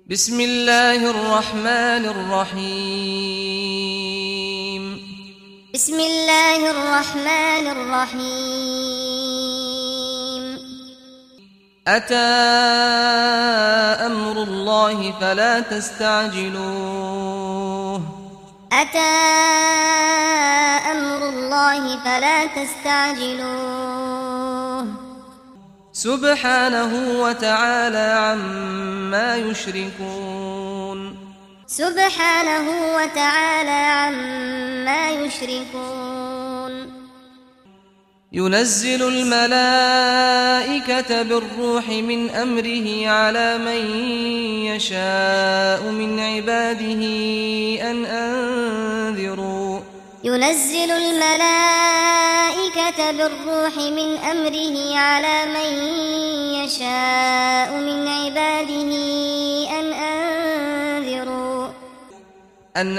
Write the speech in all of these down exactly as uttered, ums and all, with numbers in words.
بسم الله الرحمن الرحيم بسم الله الرحمن الرحيم أتى أمر الله فلا تستعجلوه أتى أمر الله فلا تستعجلوه سبحانه وتعالى عما يشركون سبحانه وتعالى عما يشركون ينزل الملائكة بالروح من أمره على من يشاء من عباده أن أنذروا ينزل الملائكة بالروح من أمره على من يشاء من عباده أن أنذروا أن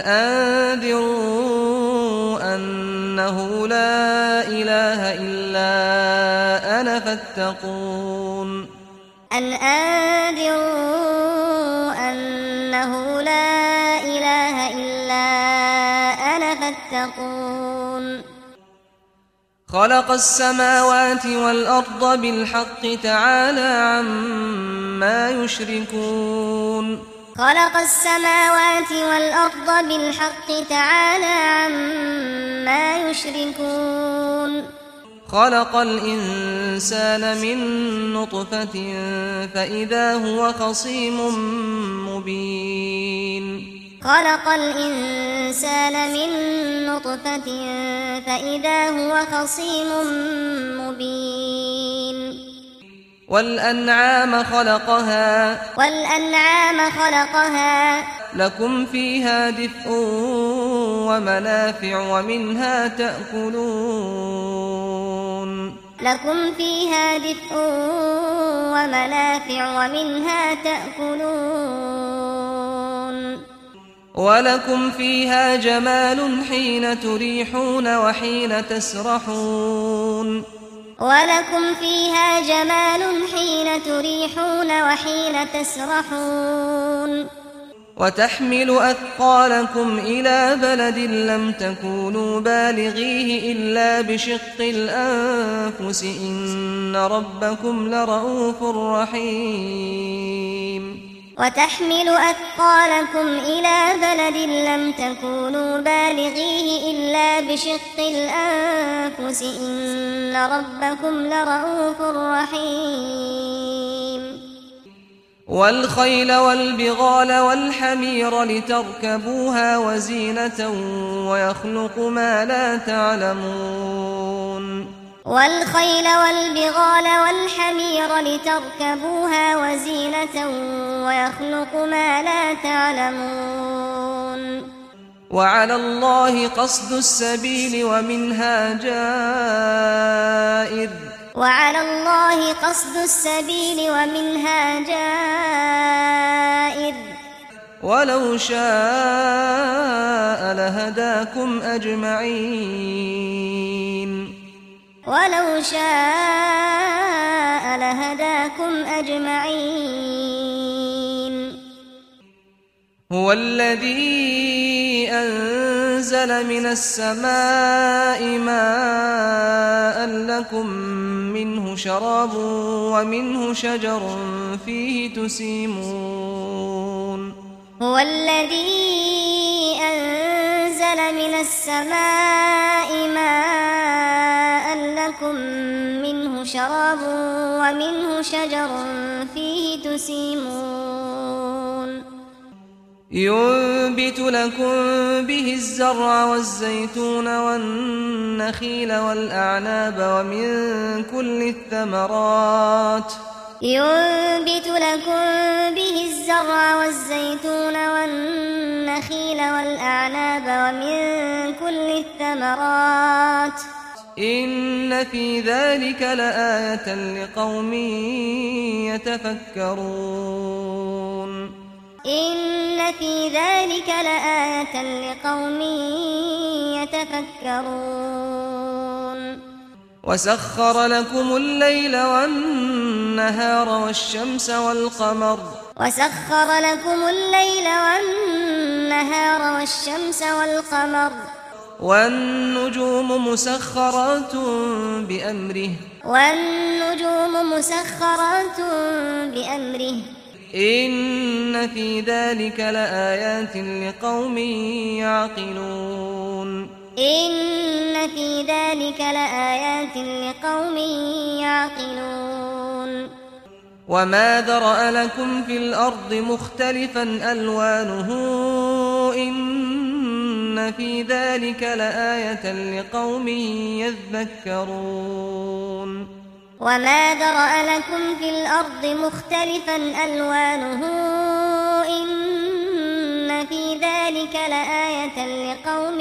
أنذروا أنه لا إله إلا أنا فاتقون أن أنذروا أنه لا إله إلا أنا فاتقون خلق السماوات والأرض بالحق تعالى عما يشركون خلق السماوات والأرض بالحق تعالى عما يشركون خلق الإنسان من نطفة فإذا هو خصيم مبين خلق الإنسان من نطفة فإذا هو خصيم مبين والأنعام خلقها والأنعام خلقها لكم فيها دفء ومنافع ومنها تأكلون لكم فيها دفء ومنافع ومنها تأكلون ولكم فيها جمال حين تريحون وحين تسرحون ولكم فيها جمال حين تريحون وحين تسرحون وتحمل أثقالكم إلى بلد لم تكونوا بالغيه إلا بشق الأنفس إن ربكم لرؤوف رحيم وتحمل أثقالكم إلى بلد لم تكونوا بالغيه إلا بشق الأنفس إن ربكم لرؤوف رحيم والخيل والبغال والحمير لتركبوها وزينة ويخلق ما لا تعلمون والخيل والبغال والحمير لتركبوها وزينة ويخلق ما لا تعلمون وعلى الله قصد السبيل ومنها جائر وعلى الله قصد السبيل ومنها جائر ولو شاء لهداكم أجمعين ولو شاء لهداكم أجمعين هو الذي أنزل من السماء ماء لكم منه شراب ومنه شجر فيه تسيمون هو الذي أنزل من السماء ماء لكم منه شراب ومنه شجر فيه تسيمون ينبت لكم به الزرع والزيتون والنخيل والأعناب ومن كل الثمرات ينبت لكم به الزرع والزيتون والنخيل والأعناب ومن كل الثمرات إن في ذلك لآية لقوم يتفكرون إن في ذلك لآية لقوم يتفكرون وسخر لكم الليل والنهار والشمس والقمر وسخر لكم الليل والنهار والشمس والقمر والنجوم مسخرات بأمره والنجوم مسخرات بأمره إن في ذلك لآيات لقوم يعقلون إن في ذلك لآيات لقوم يعقلون وما ذرأ لكم في الأرض مختلفا ألوانه إن في ذلك لآية لقوم يذكرون وما ذرأ لكم في الأرض مختلفا ألوانه إن في ذلك لآية لقوم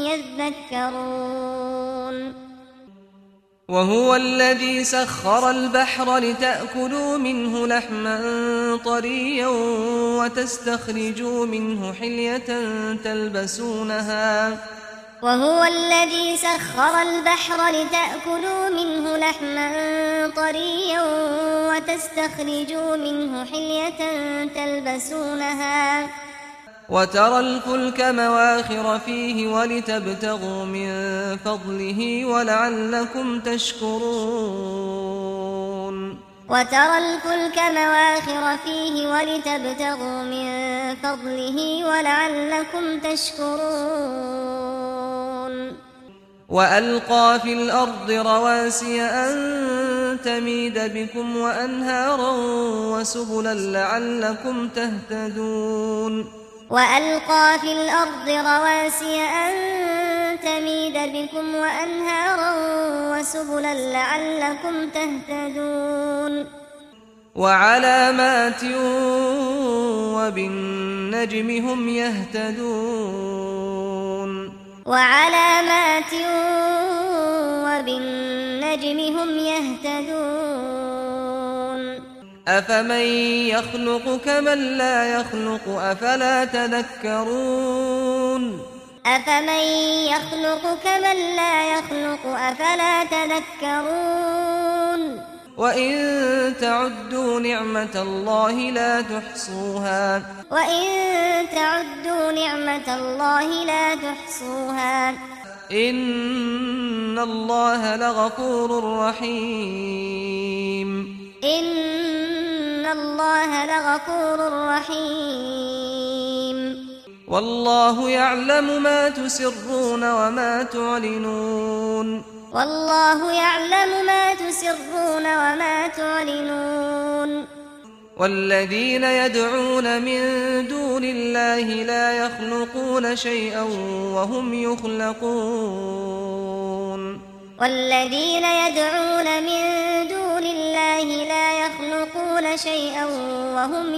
يذكرون وهو الذي سخر البحر لتأكلوا منه لحما طريا وتستخرجوا منه حلية تلبسونها وهو الذي سخر البحر لتأكلوا منه لحما طريا وتستخرجوا منه حلية تلبسونها وترى الفلك مواخر فيه ولتبتغوا من فضله ولعلكم تشكرون وترى الفلك مواخر فيه ولتبتغوا من فضله ولعلكم تشكرون وألقى في الأرض رواسي أن تميد بكم وأنهارا وسبلا لعلكم تهتدون وألقى في الأرض رواسي أن تميد بكم وأنهارا وسبلا لعلكم تهتدون وعلامات وبالنجم هم يهتدون وعلامات وبالنجم هم يهتدون أفمن يخلق كمن لا يخلق أفلا تذكرون أفمن يخلق كمن لا يخلق أفلا تذكرون وإن تعدوا نعمة الله لا تحصوها وإن تعدوا نعمة الله لا تحصوها إن الله لغفور رحيم إن الله لغفور رحيم والله يعلم ما تسرون وما تعلنون والله يعلم ما تسرون وما تعلنون والذين يدعون من دون الله لا يخلقون شيئا وهم يخلقون والذين يدعون من دون الله لا يخلقون شيئا وهم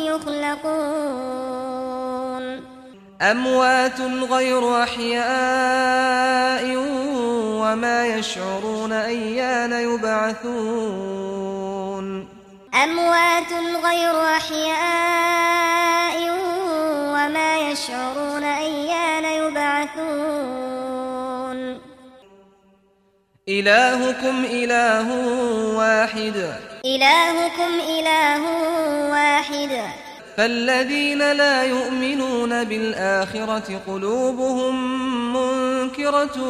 يخلقون أموات غير أحياء وما يشعرون أيان يبعثون أموات غير أحياء وما يشعرون أيان يبعثون إلهكم إله واحد إلهكم إله واحد فالذين لا يؤمنون بالآخرة قلوبهم منكرة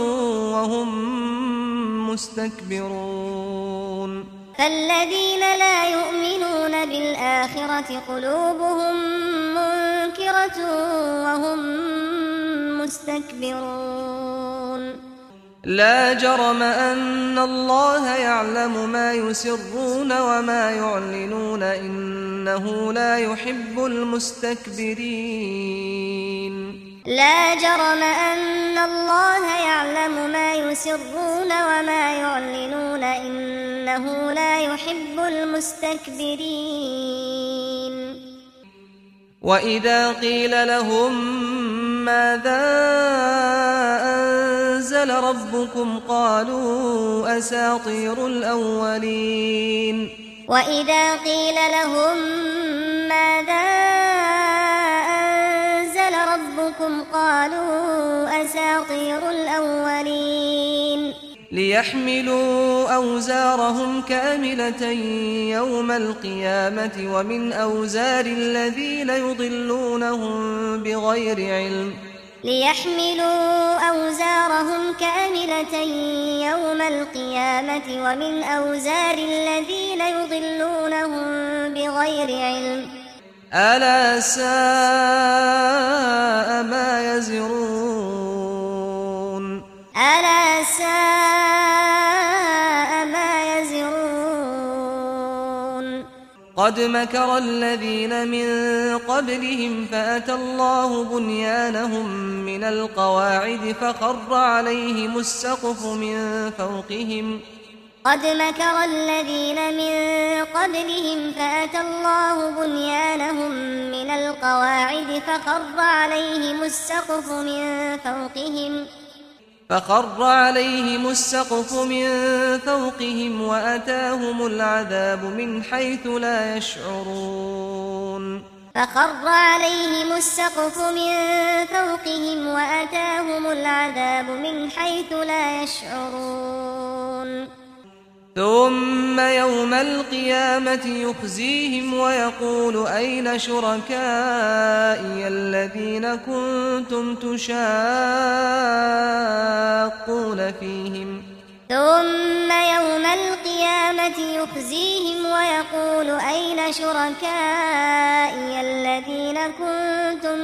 وهم مستكبرون فالذين لا يؤمنون بالآخرة قلوبهم منكرة وهم مستكبرون لا جرم أن الله يعلم ما يسرون وما يعلنون إنه لا يحب المستكبرين لا جرم أن الله يعلم ما يسرون وما يعلنون إنه لا يحب المستكبرين وإذا قيل لهم ماذا أنزل ربكم قالوا أساطير الأولين وإذا قيل لهم ماذا أنزل ربكم قالوا أساطير الأولين ليحملوا أوزارهم كاملة يوم القيامة ومن أوزار الذين يضلونهم بغير علم ليحملوا أوزارهم كاملة يوم القيامة ومن أوزار الذين يضلونهم بغير علم ألا ساء ما يزرون ألا ساء ما يزرون قد مكر الذين من قبلهم فأتى الله بنيانهم من القواعد فخر عليهم السقف من فوقهم قد مكر الذين من قبلهم فأتى الله بنيانهم من القواعد فخر عليهم السقف من فوقهم فخر عليهم السقف من فوقهم وأتاهم العذاب من حيث لا يشعرون فخر عليهم السقف من فوقهم وأتاهم العذاب من حيث لا يشعرون ثم يوم القيامة يخزيهم ويقول أين شركائي الذين كنتم تشاقون فيهم ثم يوم القيامة يخزيهم ويقول أين شركائي الذين كنتم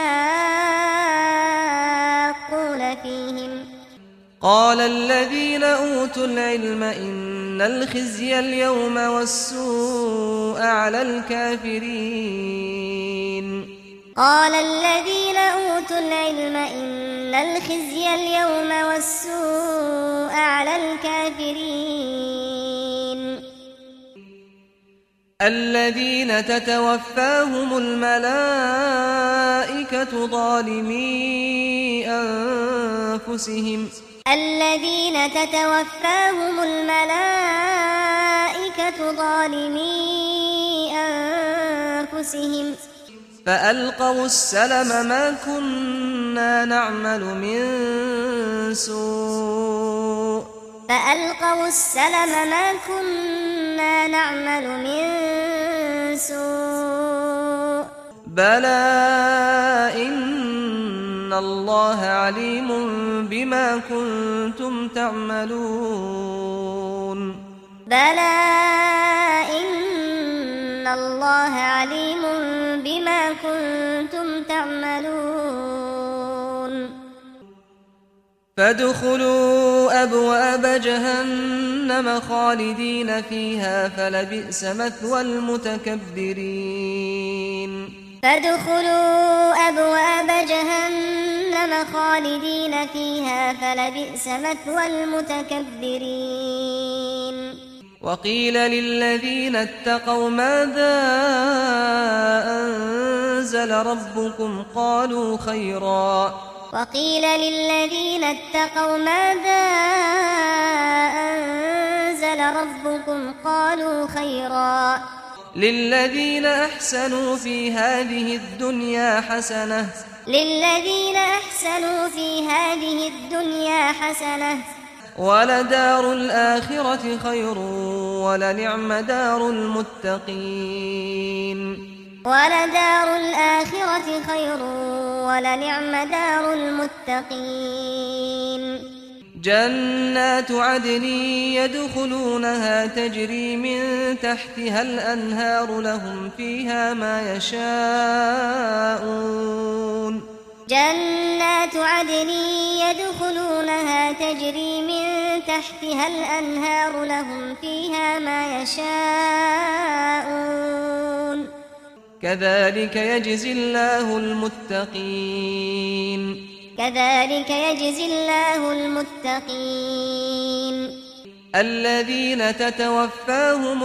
تشاقون فيهم قال الذين أوتوا العلم إن الخزي اليوم والسوء على الكافرين قال الذين أوتوا العلم إن الخزي اليوم والسوء على الكافرين الذين تتوفاهم الملائكة ظالمي أنفسهم الذين تتوفاهم الملائكة ظالمي أنفسهم فألقوا السلم ما كنا نعمل من سوء فألقوا السلم ما كنا نعمل من سوء بلى إن الله عليم بما كنتم تعملون بلى إن الله عليم بما كنتم تعملون فادخلوا أبواب جهنم خالدين فيها فلبئس مثوى المتكبرين فادخلوا أبواب جهنم خالدين فيها فلبئس مثوى المتكبرين وقيل للذين اتقوا ماذا أنزل ربكم قالوا خيرا وقيل للذين اتقوا ماذا أنزل ربكم قالوا خيرا للذين أحسنوا في هذه الدنيا حسنة للذين أحسنوا في هذه الدنيا حسنة ولدار الآخرة خير ولنعم دار المتقين ولدار الآخرة خير ولنعم دار المتقين جنات عدن يدخلونها تجري من تحتها الأنهار لهم فيها ما يشاءون جنات عدن يدخلونها تجري من تحتها الأنهار لهم فيها ما يشاءون كذلك يجزي الله المتقين كذلك يجزي الله المتقين الذين تتوفاهم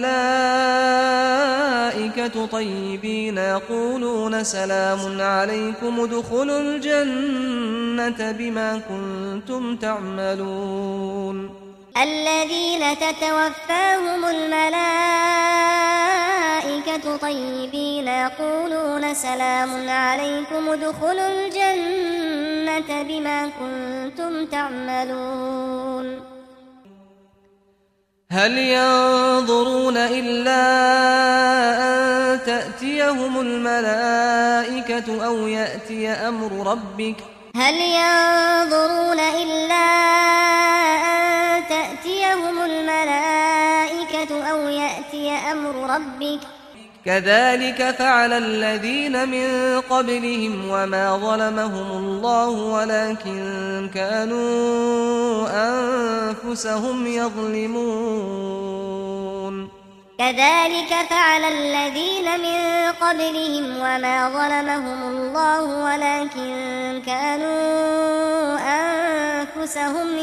الملائكة طيبين يقولون سلام عليكم ادخلوا الجنة بما كنتم تعملون الذين تتوفاهم الملائكة طيبين يقولون سلام عليكم ادخلوا الجنة الجنة بما كنتم تعملون هل ينظرون إلا أن تأتيهم الملائكة أو يأتي أمر ربك هل ينظرون إلا أن تأتيهم الملائكة أو يأتي أمر ربك كذلك فعل الذين من قبلهم وما ظلمهم الله ولكن كانوا أنفسهم يظلمون كذلك فعل الذين من قبلهم وما ظلمهم الله ولكن كانوا أنفسهم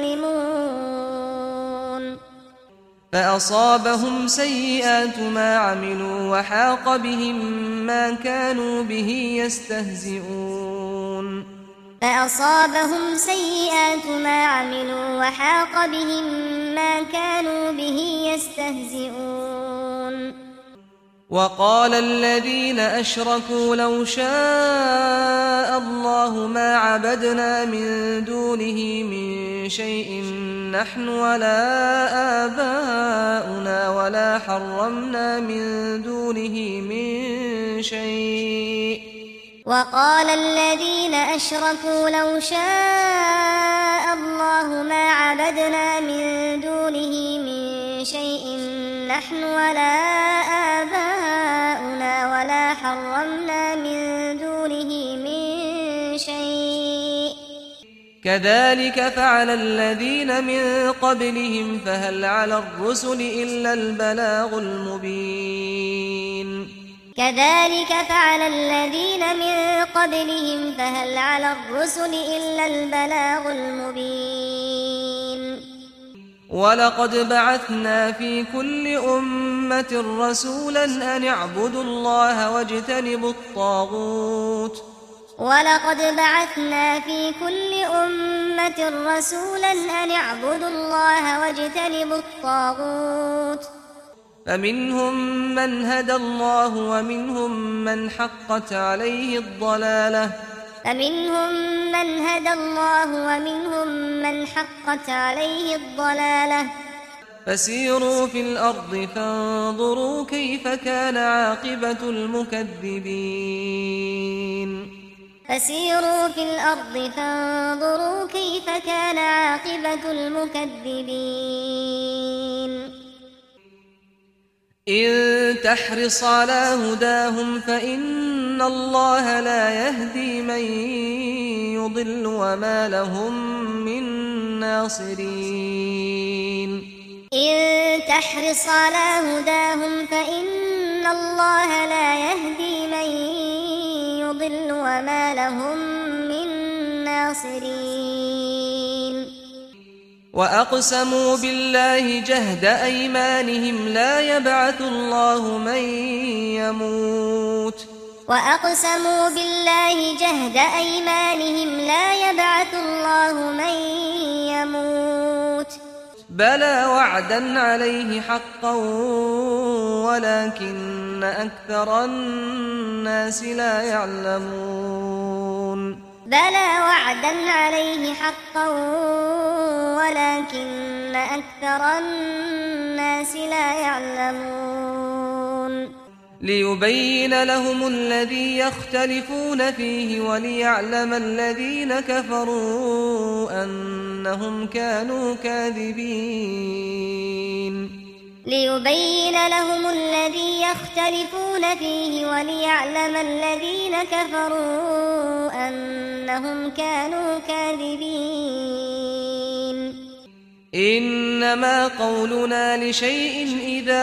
يظلمون فأصابهم سيئات ما عملوا وحاق بهم ما كانوا به يستهزئون فأصابهم سيئات ما عملوا وحاق بهم ما كانوا به يستهزئون وقال الذين أشركوا لو شاء الله ما عبدنا من دونه من شيء نحن ولا آباؤنا ولا حرمنا من دونه من شيء وقال الذين أشركوا لو شاء الله ما عبدنا من دونه من شيء نحن ولا آباؤنا ولا حرمنا من دونه من شيء كذلك فعل الذين من قبلهم فهل على الرسل إلا البلاغ المبين كذلك فعل الذين من قبلهم فهل على الرسل إلا البلاغ المبين ولقد بعثنا في كل أمة رسولا أن اعبدوا الله واجتنبوا الطاغوت ولقد بعثنا في كل أمة رسولا أن اعبدوا الله واجتنبوا الطاغوت فمنهم من هدى الله ومنهم من حقت عليه الضلالة فمنهم من هدى الله ومنهم من حقت عليه الضلالة فسيروا في الأرض فانظروا كيف كان عاقبة المكذبين فسيروا في الأرض فانظروا كيف كان عاقبة المكذبين إن تحرص على هداهم فإن الله لا يهدي من يضل وما لهم من ناصرين إن تحرص على هداهم فإن الله لا يهدي من يضل وما لهم من ناصرين وأقسموا بالله جهد أيمانهم لا يبعث الله من يموت وأقسموا بالله جهد أيمانهم لا يبعث الله من يموت بلى وعدا عليه حقا ولكن أكثر الناس لا يعلمون بلى وعدا عليه حقا ولكن أكثر الناس لا يعلمون ليبين لهم الذي يختلفون فيه وليعلم الذين كفروا أنهم كانوا كاذبين ليبين لهم الذي يختلفون فيه وليعلم الذين كفروا أنهم كانوا كاذبين إنما قولنا لشيء إذا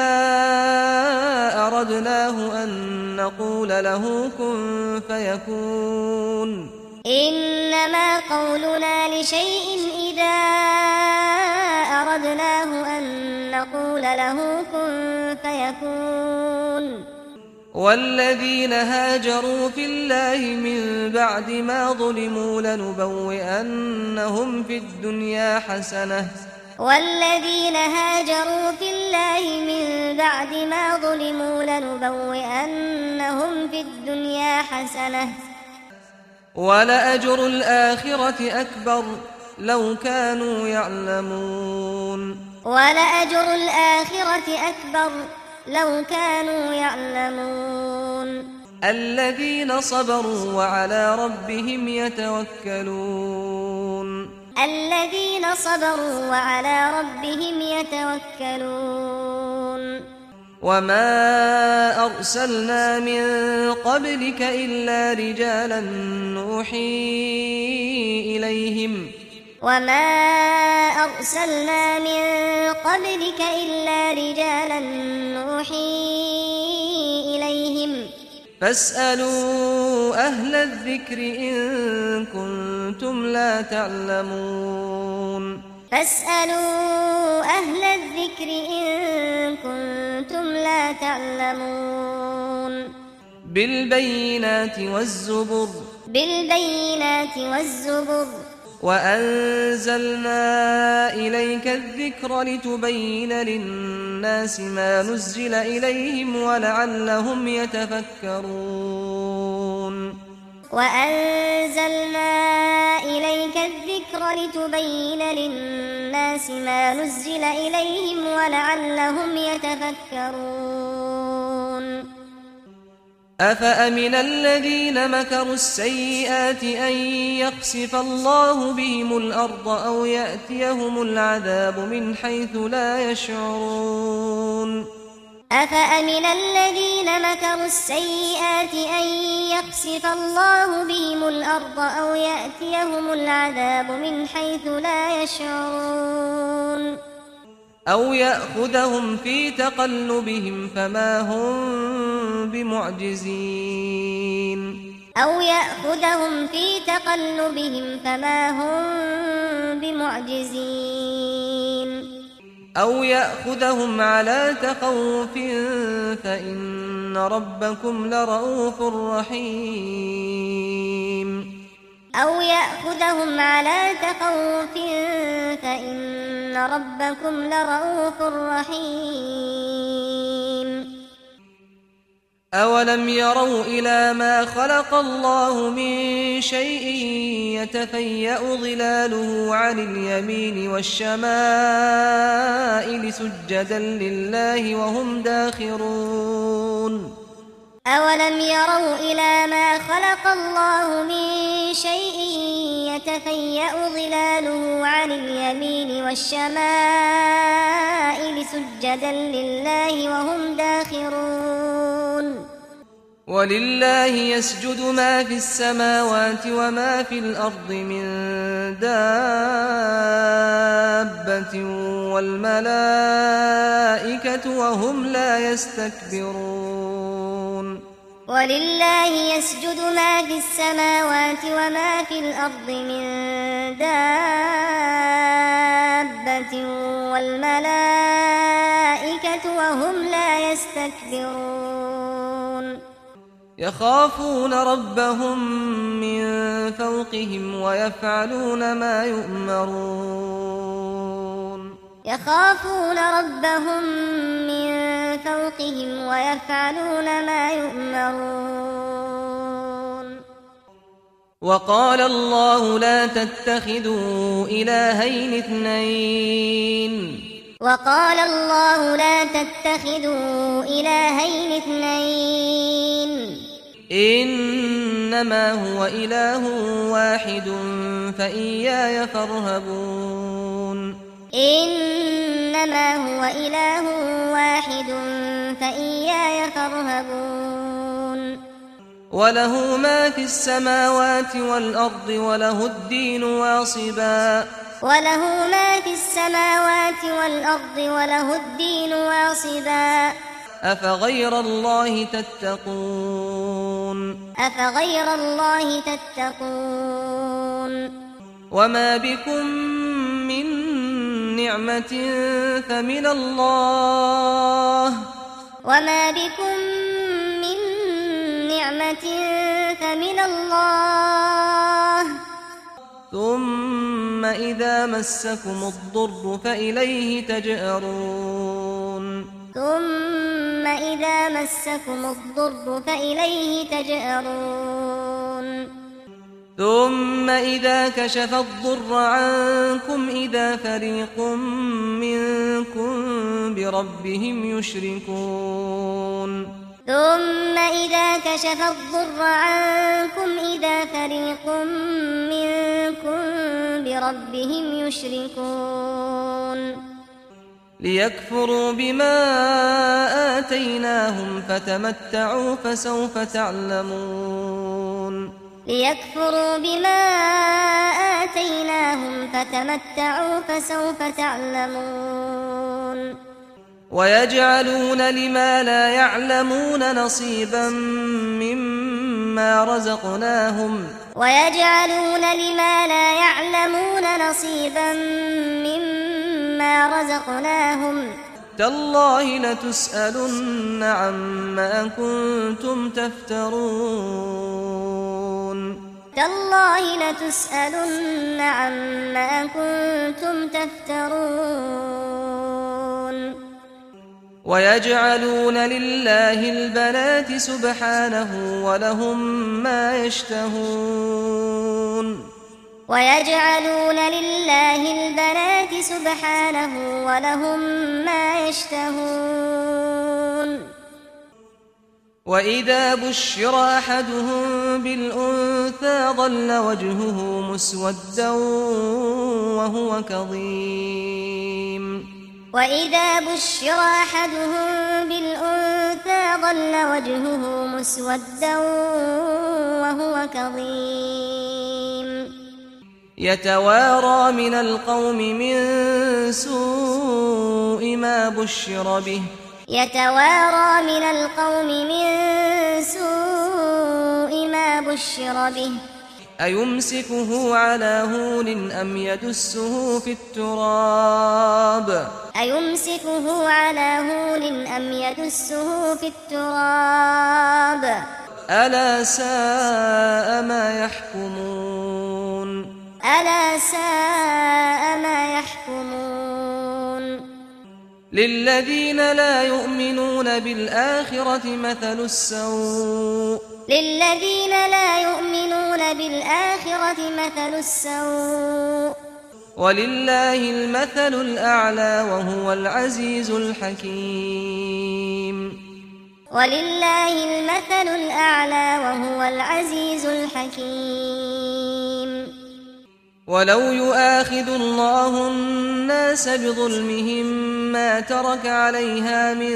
أردناه أن نقول له كن فيكون إنما قولنا لشيء إذا أردناه أن نقول له كن فيكون والذين هاجروا في الله من بعد ما ظلموا لنبوئنهم في الدنيا حسنة والذين هاجروا في الله من بعد ما ظلموا لنبوئنهم في الدنيا حسنة ولأجر الآخرة أكبر لو كانوا يعلمون ولأجر الآخرة أكبر لو كانوا يعلمون الذين صبروا وعلى ربهم يتوكلون الذين صبروا وعلى ربهم يتوكلون وما أرسلنا من قبلك إلا رجالا نوحي إليهم وما أرسلنا من قبلك إلا رجالا نوحي إليهم فاسألوا أهل الذكر إن كنتم لا تعلمون فاسألوا أهل الذكر إن كنتم لا تعلمون بالبينات والزبر بالبينات والزبر وأنزلنا إليك الذكر لتبين للناس ما نزل إليهم ولعلهم يتفكرون وأنزلنا إليك الذكر لتبين للناس ما نزل إليهم ولعلهم يتفكرون أفأمن الذين مكروا السيئات أن يخسف الله بهم الأرض أو يأتيهم العذاب من حيث لا يشعرون أفأمن الذين مكروا السيئات أن يخسف الله بهم الأرض أو يأتيهم العذاب من حيث لا يشعرون أو يأخذهم في تقلبهم فما هم بمعجزين أو يأخذهم في تقلبهم فما هم بمعجزين أو يأخذهم على تخوف فإن ربكم لرؤوف رحيم أو يأخذهم على تخوف فإن ربكم لرؤوف رحيم أولم يروا إلى ما خلق الله من شيء يتفيأ ظلاله عن اليمين والشمائل سجدا لله وهم داخرون أولم يروا إلى ما خلق الله من شيء يتفيأ ظلاله عن اليمين والشمائل سجدا لله وهم داخرون ولله يسجد ما في السماوات وما في الأرض من دابة والملائكة وهم لا يستكبرون ولله يسجد ما في السماوات وما في الأرض من دابة والملائكة وهم لا يستكبرون يخافون ربهم من فوقهم ويفعلون ما يؤمرون يخافون ربهم من فوقهم ويفعلون ما يؤمرون وقال الله لا تتخذوا إلهين اثنين وقال الله لا تتخذوا إلهين اثنين إنما هو إله واحد فإياي فارهبون إنما هو إله واحد فإياي فارهبون وله ما في السماوات والأرض وله الدين واصبا وله ما في السماوات والأرض وله الدين واصبا أفغير الله تتقون أفغير الله تتقون وما بكم من نعمة فمن الله وما بكم من نعمة فمن الله ثم إذا مسكم الضر فإليه تجأرون ثم إذا مسكم الضر فإليه تجأرون ثم إذا كشف الضر عنكم إذا فريق منكم بربهم يشركون ثم إذا كشف الضر عنكم إذا فريق منكم بربهم يشركون ليكفروا بما آتيناهم فتمتعوا فسوف تعلمون ليكفروا بما آتيناهم فتمتعوا فسوف تعلمون ويجعلون لما لا يعلمون نصيبا مما رزقناهم ويجعلون لما لا يعلمون نصيبا مما رزقناهم تالله لتسألن عما كنتم تفترون تالله لتسألن عما كنتم تفترون ويجعلون لله البنات سبحانه ولهم ما يشتهون ويجعلون لله البنات سبحانه ولهم ما يشتهون وإذا بشر أحدهم بالأنثى ظل وجهه مسودا وهو كظيم وإذا بشر أحدهم بالأنثى ظل وجهه مسودا وهو كظيم يتوارى من القوم من سوء ما بشر به يتوارى من القوم من سوء ما بشر به أيمسكه على هون أم يدسه في التراب أيمسكه على هون أم يدسه في التراب ألا ساء ما يحكمون ألا ساء ما يحكمون للذين لا يؤمنون بالآخرة مثل السوء للذين لا يؤمنون بالآخرة مثل السوء ولله المثل الأعلى وهو العزيز الحكيم ولله المثل الأعلى وهو العزيز الحكيم ولو يؤاخذ الله الناس بظلمهم ما ترك عليها من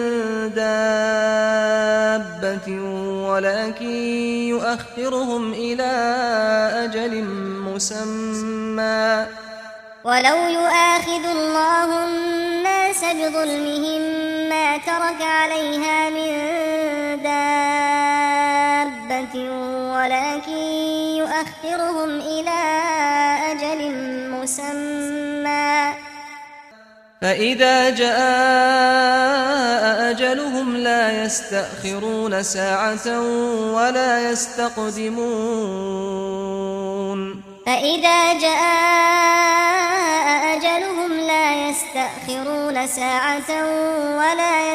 دابة ولكن يؤخرهم إلى أجل مسمى ولو يؤاخذ الله الناس بظلمهم ما ترك عليها من دابة ولكن يؤخرهم إلى أجل مسمى فإذا جاء أجلهم لا يستأخرون ساعة ولا يستقدمون فإذا جاء أجلهم لا يستأخرون ساعة ولا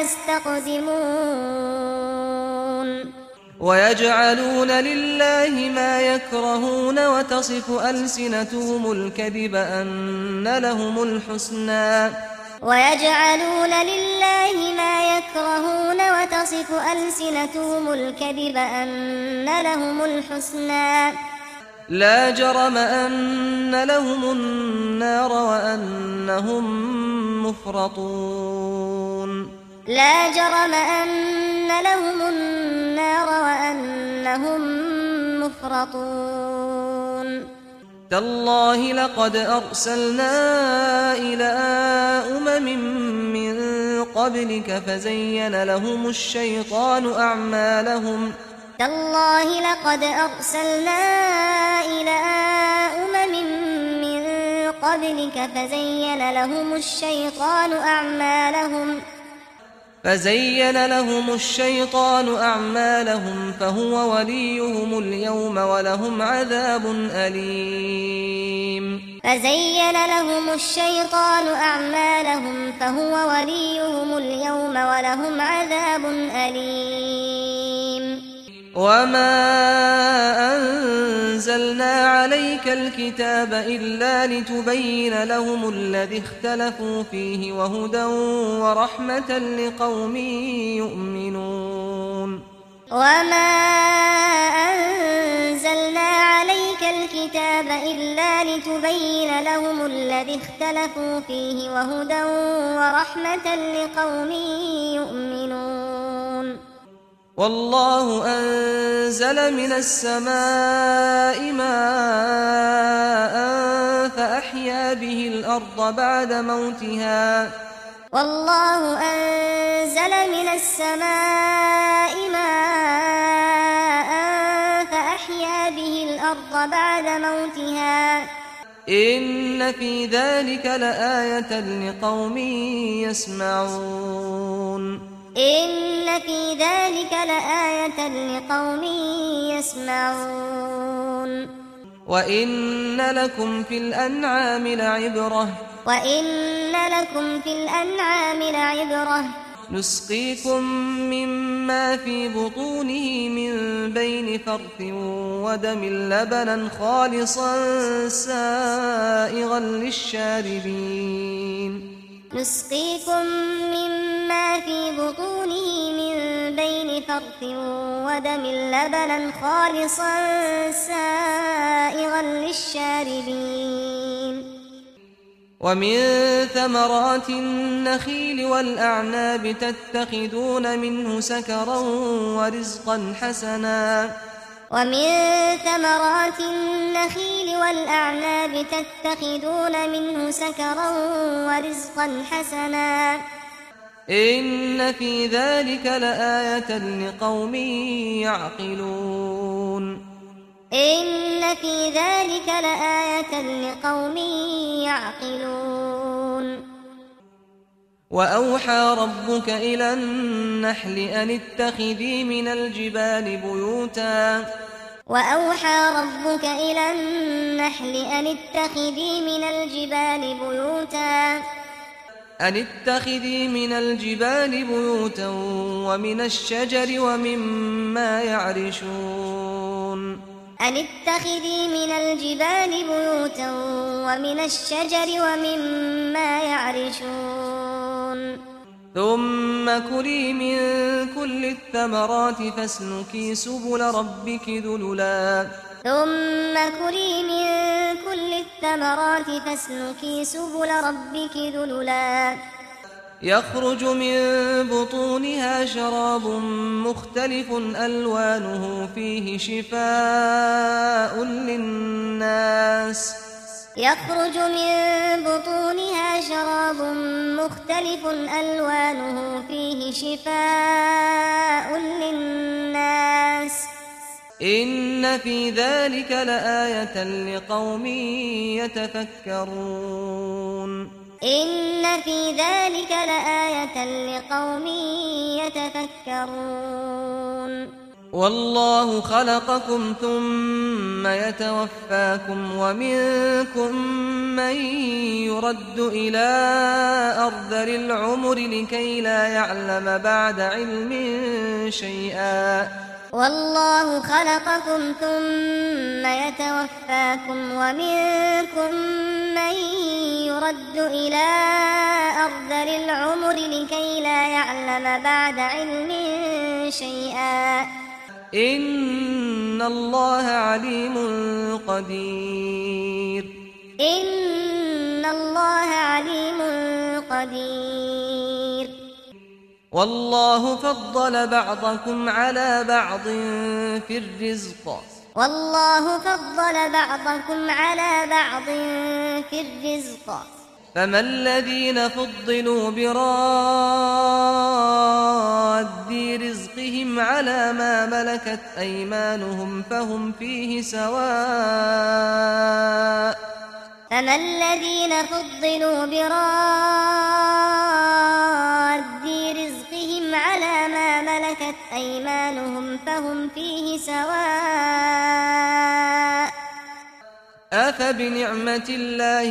يستقدمون ويجعلون لله ما يكرهون وتصف ألسنتهم الكذب أن لهم الحسنى ويجعلون لله ما يكرهون وتصف ألسنتهم الكذب أن لهم الحسنى لا جرم أن لهم النار وأنهم مفرطون لا جرم أن لهم النار وأنهم مفرطون تالله لقد أرسلنا إلى أمم من قبلك فزين لهم الشيطان أعمالهم تالله لقد أرسلنا إلى أمم من قبلك فزين لهم الشيطان أعمالهم فزين لهم الشيطان أعمالهم فهو وليهم اليوم ولهم عذاب أليم فزين لهم الشيطان أعمالهم فهو وليهم اليوم ولهم عذاب أليم وما أنزلنا أنزلنا عليك الكتاب إلا لتبين لهم الذي اختلفوا فيه وهدى ورحمة لقوم يؤمنون وما أنزلنا عليك الكتاب إلا لتبين لهم الذي اختلفوا فيه وهدى ورحمة لقوم يؤمنون والله أنزل من السماء ماء فأحيا به الأرض بعد موتها والله أنزل من السماء ماء فأحيا به الأرض بعد موتها إن في ذلك لآية لقوم يسمعون إن في ذلك لآية لقوم يسمعون وإن لكم في الأنعام لعبرة وإن لكم في الأنعام لعبرة نسقيكم مما في بطونه من بين فرث ودم لبنا خالصا سائغا للشاربين نسقيكم مما في بطونه من بين فرث ودم لبنا خالصا سائغا للشاربين ومن ثمرات النخيل والأعناب تتخذون منه سكرا ورزقا حسنا ومن ثمرات النخيل والأعناب تتخذون منه سكرا ورزقا حسنا إن في ذلك لآية لقوم يعقلون إن في ذلك لآية لقوم يعقلون وأوحى ربك إلى النحل أن اتخذي من الجبال بيوتا وأوحى ربك إلى النحل أن اتخذي من الجبال بيوتا أن اتخذي من الجبال بيوتا ومن الشجر ومما يعرشون أن اتخذي من الجبال بيوتا ومن الشجر ومما يعرشون ثم كلي من كل الثمرات فاسلكي سبل ربك ذللا ثم كلي من كل الثمرات فاسلكي سبل ربك ذللا يخرج من بطونها شراب مختلف ألوانه فيه شفاء للناس يخرج من بطونها شراب مختلف ألوانه فيه شفاء للناس إن في ذلك لآية لقوم يتفكرون إن في ذلك لآية لقوم يتفكرون والله خلقكم ثم يتوفاكم ومنكم من يرد إلى أرذل العمر لكي لا يعلم بعد علم شيئا والله خلقكم ثم يتوفاكم ومنكم من يرد إلى أرذل العمر لكي لا يعلم بعد علم شيئا إن الله عليم قدير إن الله عليم قدير والله فضل بعضكم على بعض في الرزق والله فضل بعضكم على بعض في الرزق فما الذين فضلوا براد رزقهم على ما ملكت أيمانهم فهم فيه سواء فما الذين فضلوا براد رزقهم على ما ملكت أيمانهم فهم فيه سواء أفبنعمة الله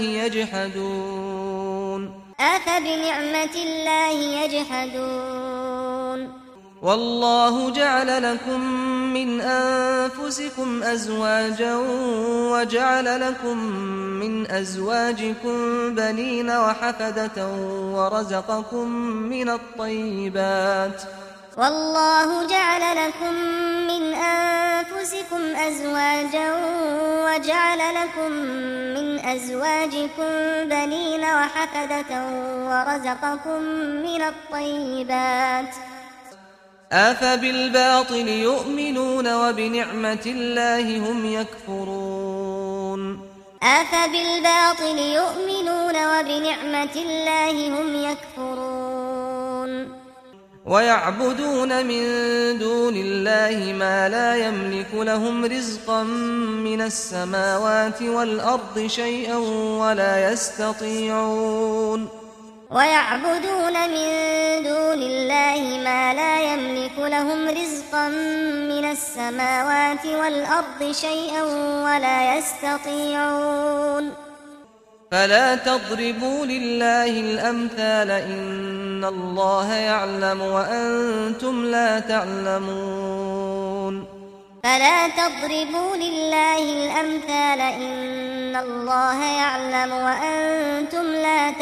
يجحدون أفبنعمة الله يجحدون والله جعل لكم من أنفسكم أزواجا وجعل لكم من أزواجكم بنين وحفدة ورزقكم من الطيبات والله جعل لكم من أنفسكم أزواجا وجعل لكم من أزواجكم بنين وحفدة ورزقكم من الطيبات أفبالباطل يؤمنون وبنعمة الله هم يكفرون أفبالباطل يؤمنون وبنعمة الله هم يكفرون ويعبدون من دون الله ما لا يملك لهم رزقا من السماوات والأرض شيئا ولا يستطيعون ويعبدون من دون الله ما لا يملك لهم رزقا من السماوات والأرض شيئا ولا يستطيعون فلا تضربوا لله الأمثال إن الله يعلم وأنتم لا تعلمون فلا تضربوا لله الأمثال إن الله يعلم وأنتم لا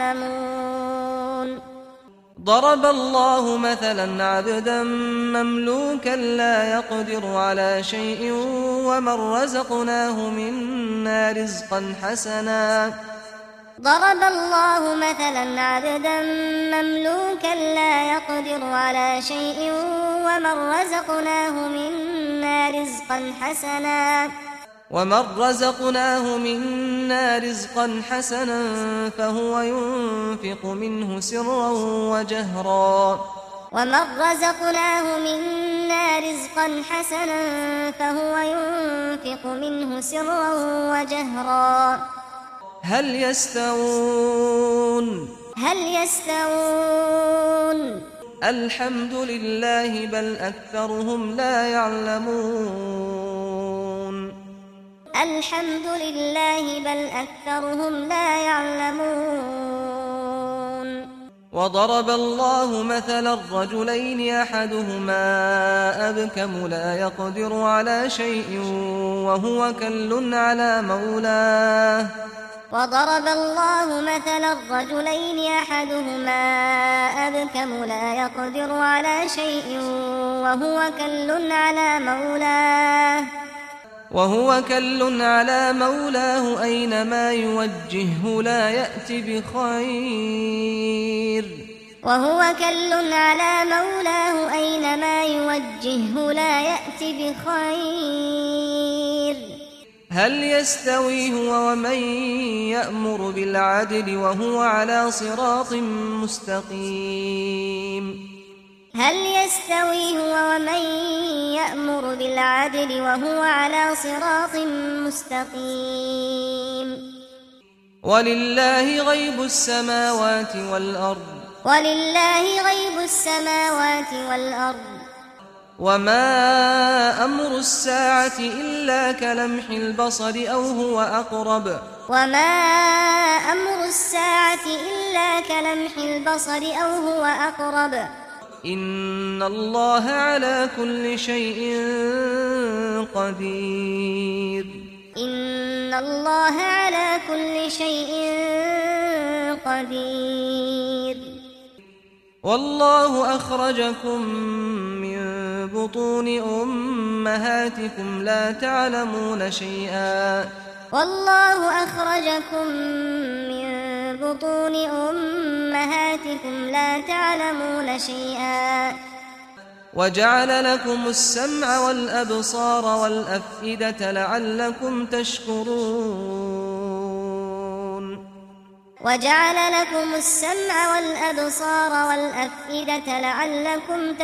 تعلمون ضرب الله مثلا عبدا مملوكا لا يقدر على شيء ومن رزقناه منا رزقا حسنا ضرب الله مثلا عبدا مملوكا لا يقدر على شيء ومن رزقناه منا رزقا حسنا ومن رزقناه منا رزقا حسنا فهو ينفق منه سرا وجهرا ومن رزقناه منا رزقا حسنا فهو ينفق منه سرا وجهرا هل يستوون هل يستوون الحمد لله بل أكثرهم لا يعلمون الحمد لله بل أكثرهم لا يعلمون وضرب الله مثلا الرجلين أحدهما أبكم لا يقدر على شيء وهو كل على مولاه وضرب الله مثلا الرجلين أحدهما أبكم لا يقدر على شيء وهو كل على مولاه وهو كل على مولاه أينما يوجهه لا يأتي بخير وهو كل على مولاه أينما يوجهه لا يأتي بخير هل يستوي هو ومن يأمر بالعدل وهو على صراط مستقيم هل يستوي هو ومن يأمر بالعدل وهو على صراط مستقيم ولله غيب السماوات والأرض ولله غيب السماوات والأرض وما أمر الساعة إلا كلمح البصر أو هو أقرب وما أمر الساعة إلا كلمح البصر أو هو أقرب إن الله على كل شيء قدير إن الله على كل شيء قدير والله أخرجكم من بطون أمهاتكم لا تعلمون شيئا والله أخرجكم من بطون أمهاتكم لا تعلمون شيئا وجعل لكم السمع والأبصار والأفئدة لعلكم تشكرون وجعل لكم السمع والأبصار والأفئدة لعلكم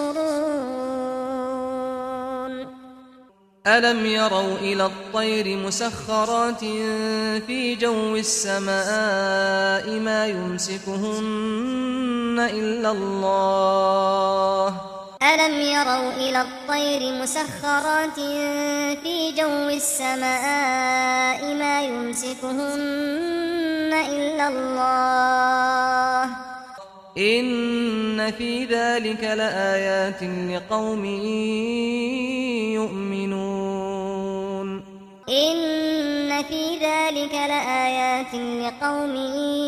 تشكرون ألم يروا إلى الطير مسخرات في جو السماء ما يمسكهن إلا الله ألم يروا إلى الطير مسخرات في جو السماء ما يمسكهن إلا الله إن في ذلك لآيات لقوم يؤمنون إن في ذلك لآيات لقوم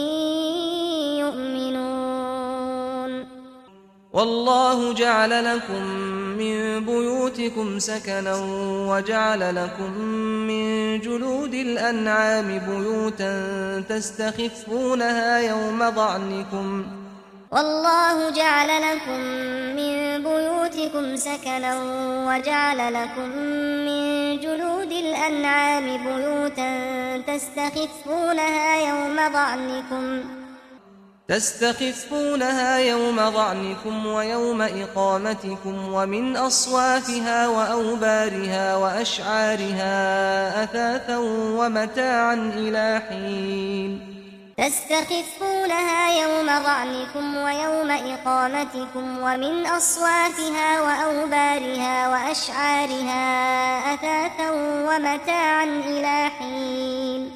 يؤمنون والله جعل لكم من بيوتكم سكنا وجعل لكم من جلود الأنعام بيوتا تستخفونها يوم ضعنكم والله جعل لكم من بيوتكم سكنا وجعل لكم من جلود الأنعام بيوتا تستخفونها يوم ضعنكم تستخفونها يوم ضعنكم ويوم إقامتكم ومن أصوافها وأوبارها وأشعارها أثاثا ومتاعا إلى حين تستخفونها يوم ضعنكم ويوم إقامتكم ومن أصوافها وأوبارها وأشعارها أثاثا ومتاعا إلى حين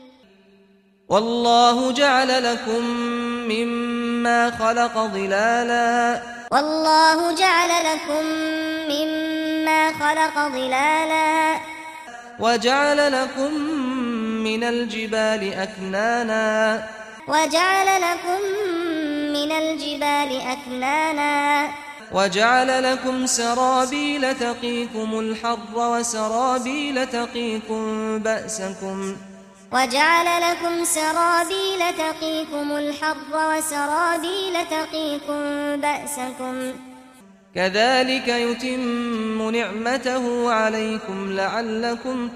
والله جعل لكم مما خلق ظلالا والله جعل لكم مما خلق ظلالا وجعل لكم من الجبال أكنانا وجعل لكم من الجبال أكنانا وجعل لكم سرابيل تقيكم الحر وسرابيل تقيكم بأسكم وجعل لكم سرابيل تقيكم الحر وسرابيل تقيكم بأسكم كذلك يتم نعمته عليكم لعلكم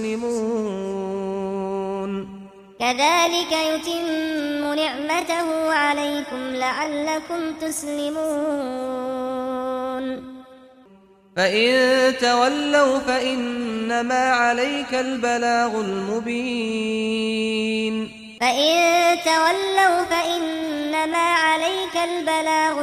تسلمون كذلك يتم نعمته عليكم لعلكم تسلمون فإن تولوا فإنما عليك البلاغ المبين فإن تولوا فإنما عليك البلاغ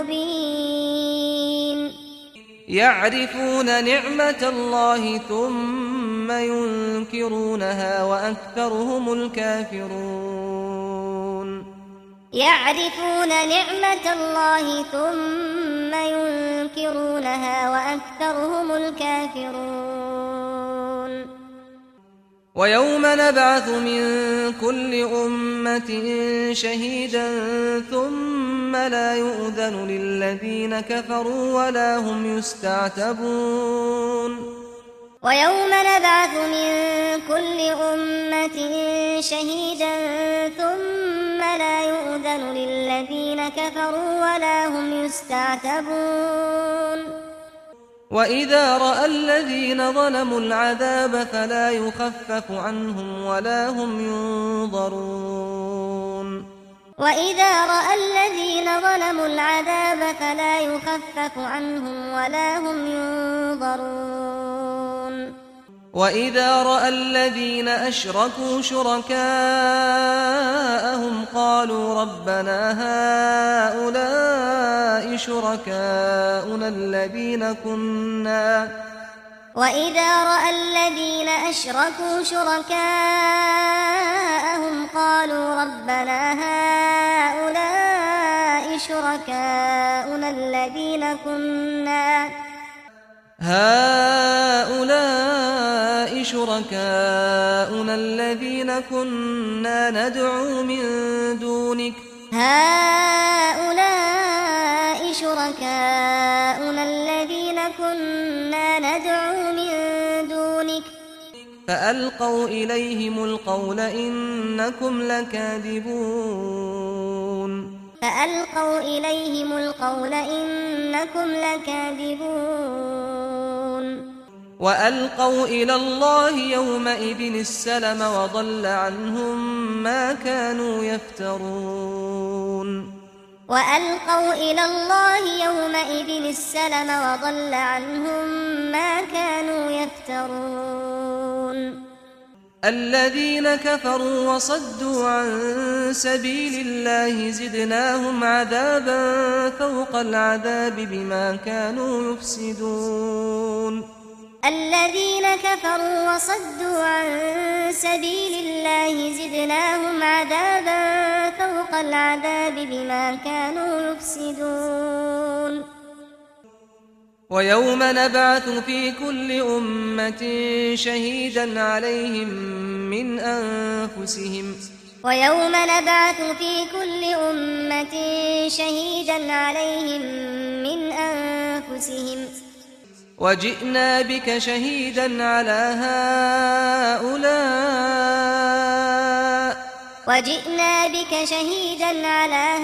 المبين يعرفون نعمة الله ثم ينكرونها وأكثرهم الكافرون يعرفون نعمة الله ثم ينكرونها وأكثرهم الكافرون ويوم نبعث من كل أمة شهيدا ثم لا يؤذن للذين كفروا ولا هم يستعتبون ويوم نبعث من كل أمة شهيدا ثم لا يؤذن للذين كفروا ولا هم يستعتبون وإذا رأى الذين ظلموا العذاب فلا يخفف عنهم ولا هم ينظرون وإذا رأى الذين ظلموا العذاب فلا يخفف عنهم ولا هم ينظرون وإذا رأى الذين أشركوا شركاءهم قالوا ربنا هؤلاء شركاؤنا الذين كنا وإذا رأى الذين أشركوا شركاءهم قالوا ربنا هؤلاء شركاؤنا الذين كنا هؤلاء شركاؤنا الذين كنا ندعو من دونك هؤلاء شركاؤنا الذين كنا ندعو من دونك فألقوا إليهم القول إنكم لكاذبون فألقوا إليهم القول إنكم لكاذبون وألقوا إلى الله يومئذ السلم وضل عنهم ما كانوا يفترون وألقوا إلى الله يومئذ السلم وضل عنهم ما كانوا يفترون الذين كفروا وصدوا عن سبيل الله زدناهم عذابا فوق العذاب بما كانوا يفسدون الذين كفروا وصدوا عن سبيل الله زدناهم عذابا فوق العذاب بما كانوا يفسدون ويوم نبعث في كل أمة شهيدا عليهم من أنفسهم ويوم نبعث في كل أمة شهيدا عليهم من أنفسهم وجئنا بك شهيدا على هؤلاء وجئنا بك شهيدا على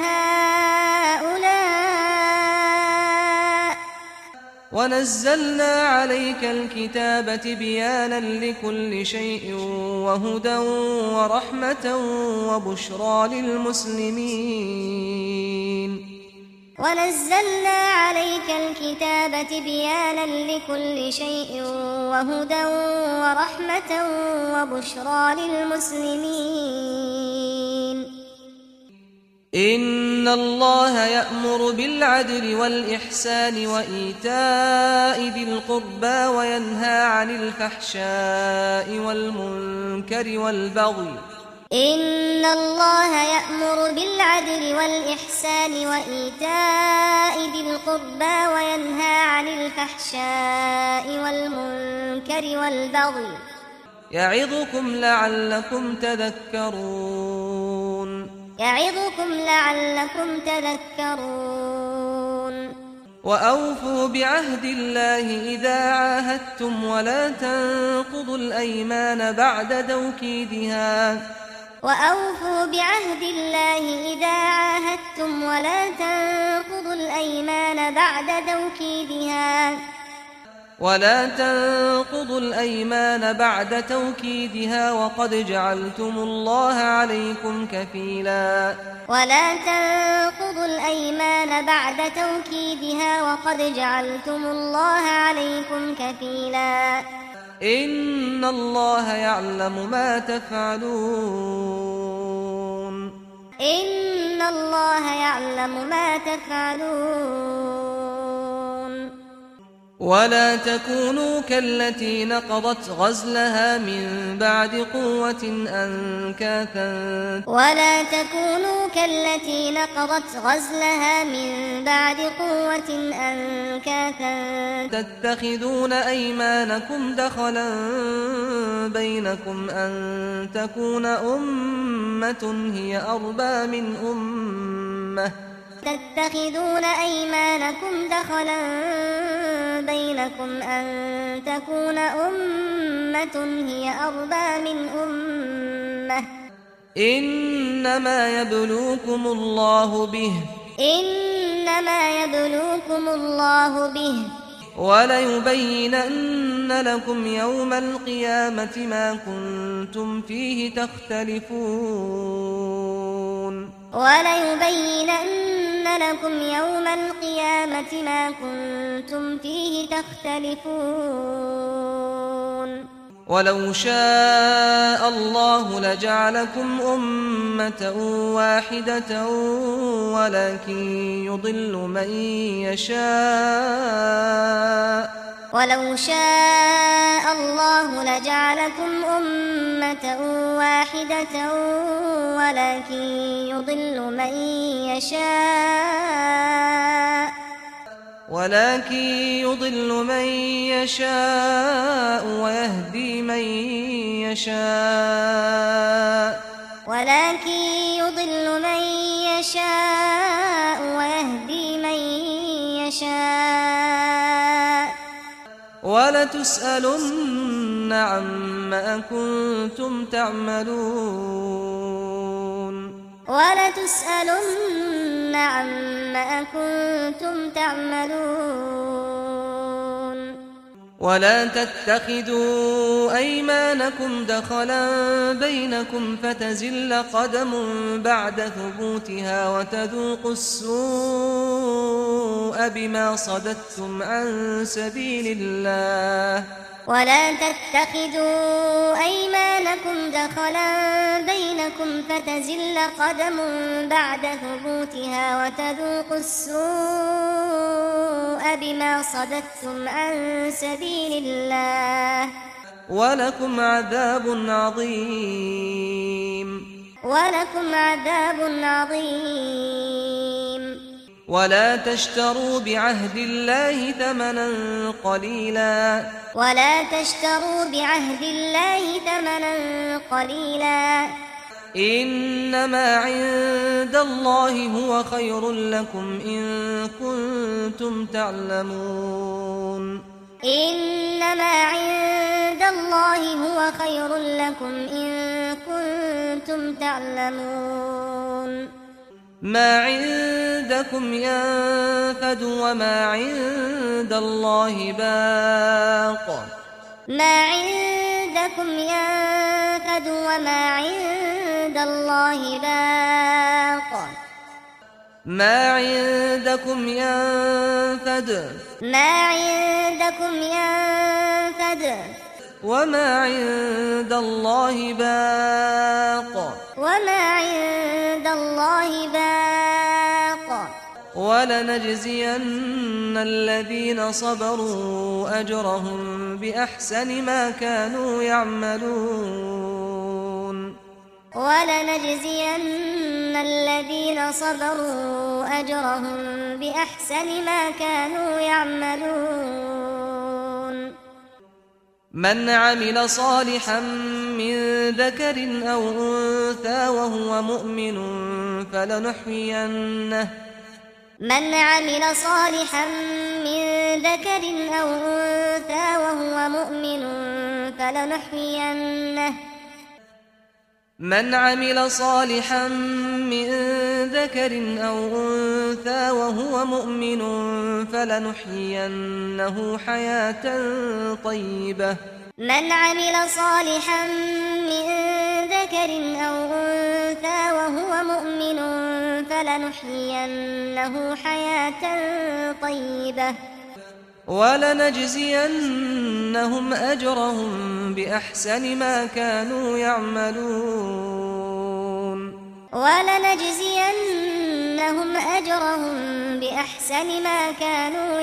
هؤلاء ونزلنا عليك الكتاب تبيانا لكل شيء وهدى ورحمة وبشرى للمسلمين ونزلنا عليك الكتاب تبيانا لكل شيء وهدى ورحمة وبشرى للمسلمين إن الله يأمر بالعدل والإحسان وإيتاء ذي القربى وينهى عن الفحشاء والمنكر والبغي إن الله يأمر بالعدل والإحسان وإيتاء ذي القربى وينهى عن الفحشاء والمنكر والبغي يعظكم لعلكم تذكرون يعظكم لعلكم تذكرون وأوفوا بعهد الله إذا عاهدتم ولا تنقضوا الأيمان بعد توكيدها وأوفوا بعهد الله إذا عاهدتم ولا تنقضوا الأيمان بعد توكيدها ولا تنقضوا الأيمان بعد توكيدها وقد جعلتم الله عليكم كفيلا ولا تنقضوا الأيمان بعد توكيدها وقد جعلتم الله عليكم كفيلا إن الله يعلم ما تفعلون إن الله يعلم ما تفعلون ولا تكونوا كالتي نقضت غزلها من بعد قوة أنكاثا ولا تكونوا كالتي نقضت غزلها من بعد قوة أنكاثا تتخذون أيمانكم دخلا بينكم أن تكون أمة هي أربى من أمة تتخذون أيمانكم دخلا بينكم أن تكون أمة هي أربى من أمة إنما يبلوكم الله به إنما يبلوكم الله به وليبينن لكم يوم القيامة ما كنتم فيه تختلفون وليبينن لكم يوم القيامة ما كنتم فيه تختلفون ولو شاء الله لجعلكم أمة واحدة ولكن يضل من يشاء ولو شاء الله لجعلكم أمة واحدة ولكن يضل من يشاء ولكن يضل من يشاء ويهدي من يشاء ولكن يضل من يشاء ويهدي من يشاء ولتسألن عما كنتم تعملون ولتسألن عما كنتم تعملون ولا تتخذوا أيمانكم دخلا بينكم فتزل قدم بعد ثبوتها وتذوقوا السوء بما صددتم عن سبيل الله ولا تتخذوا أيمانكم دخلا بينكم فتزل قدم بعد ثبوتها وتذوقوا السوء بما صددتم عن سبيل الله ولكم عذاب عظيم ولكم عذاب عظيم ولا تشتروا بعهد الله ثمنا قليلا ولا تشتروا بعهد الله ثمنا قليلا إنما عند الله هو خير لكم إن كنتم تعلمون إنما عند الله هو خير لكم إن كنتم تعلمون ما عندكم ينفد وما عند الله باق ما عندكم ينفد وما عند الله باق ما عندكم ينفد ما عندكم ينفد وما عند الله باق وما عند الله باق ولنجزين الذين صبروا أجرهم بأحسن ما كانوا يعملون ولنجزين الذين صبروا أجرهم بأحسن ما كانوا يعملون من عمل صالحا من ذكر أو أنثى وهو مؤمن فلنحيينه من عمل صالحا من ذكر أو أنثى وهو مؤمن فلنحيينه من عمل صالحا من ذكر أو أنثى وهو مؤمن فلنحيينه حياة طيبة من عمل صالحا من ذكر أو أنثى وهو مؤمن فلنحيينه حياة طيبة ولنجزينهم أجرهم بأحسن ما كانوا يعملون ولنجزينهم أجرهم بأحسن ما كانوا